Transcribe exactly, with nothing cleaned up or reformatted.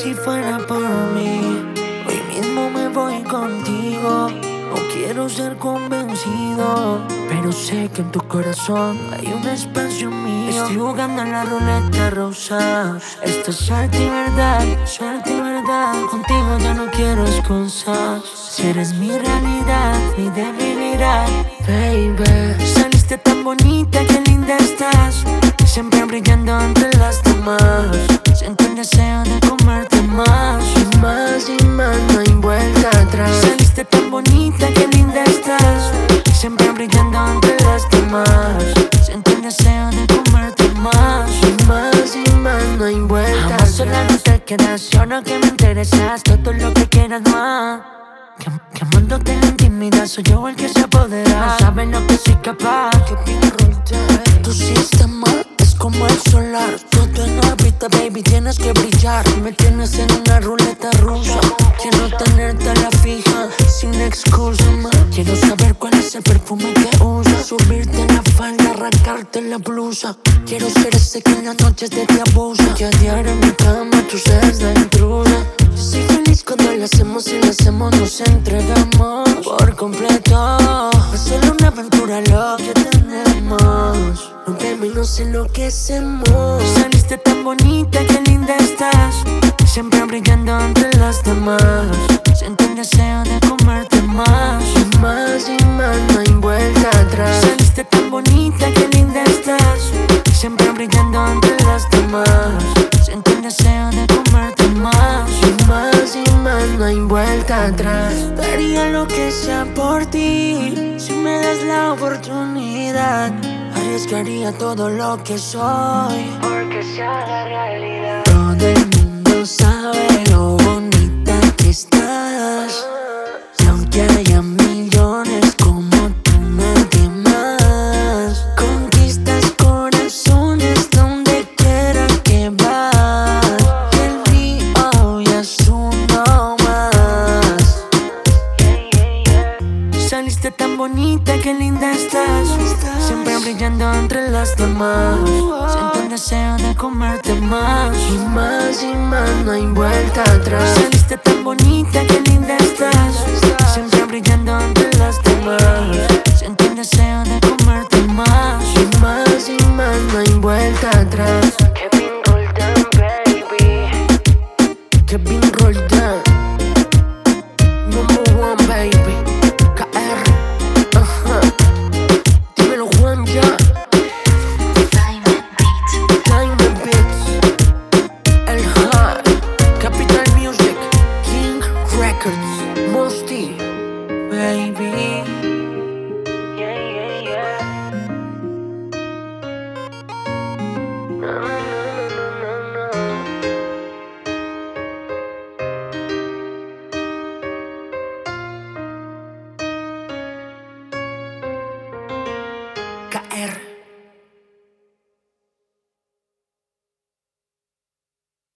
si fuera por mí, hoy mismo me voy contigo. No quiero ser convencido, pero sé que en tu corazón hay un espacio mío. Estoy jugando en la ruleta rusa. Esto es suerte y verdad, suerte y verdad. Contigo ya no quiero excusas. Si eres mi realidad, mi debilidad, baby. Saliste tan bonita, qué linda estás, siempre brillando entre las demás. Siento el deseo de comerte más y más y más, no hay vuelta atrás. Saliste tan bonita, qué linda estás, siempre brillando entre las demás. Siento el deseo de comerte más y más y más, no hay vuelta atrás. Jamás sola no te quedas, yo no que me interesas, todo lo que quieras más. Que, que amándote en la intimidad soy yo el que se apodera. No saben lo que soy capaz. Que opino tu sistema es como el solar, todo en órbita, baby, tienes que brillar. Me tienes en una ruleta rusa. Quiero tenerte a la fija, sin excusa, ma. Quiero saber cuál es el perfume que usas, subirte en la falda, arrancarte la blusa. Quiero ser ese que en las noches de te abusa, que a diario en mi cama tú seas la intrusa. Yo soy feliz cuando lo hacemos y lo hacemos, nos entregamos por completo. Es solo una aventura lo que tenemos. No, baby, nos enloquecemos. Saliste tan bonita, qué linda estás, siempre brillando entre las demás. Siento el deseo de comerte más y más y más, no hay vuelta atrás. Saliste tan bonita, qué linda estás, siempre brillando entre las demás. Siento el deseo de comerte más y más y más, no hay vuelta atrás. Daría lo que sea por ti, si me das la oportunidad. Arriesgaría todo lo que soy, porque sea la realidad. Todo el mundo sabe lo bonita que estás, y aunque haya millones como tú, nadie más. Conquistas corazones donde quiera que vas, y el mío ya es uno más. Saliste tan bonita, qué linda estás, siempre brillando entre las demás. Siento el deseo de comerte más y más y más, no hay vuelta atrás. Saliste tan bonita, qué linda estás, siempre brillando entre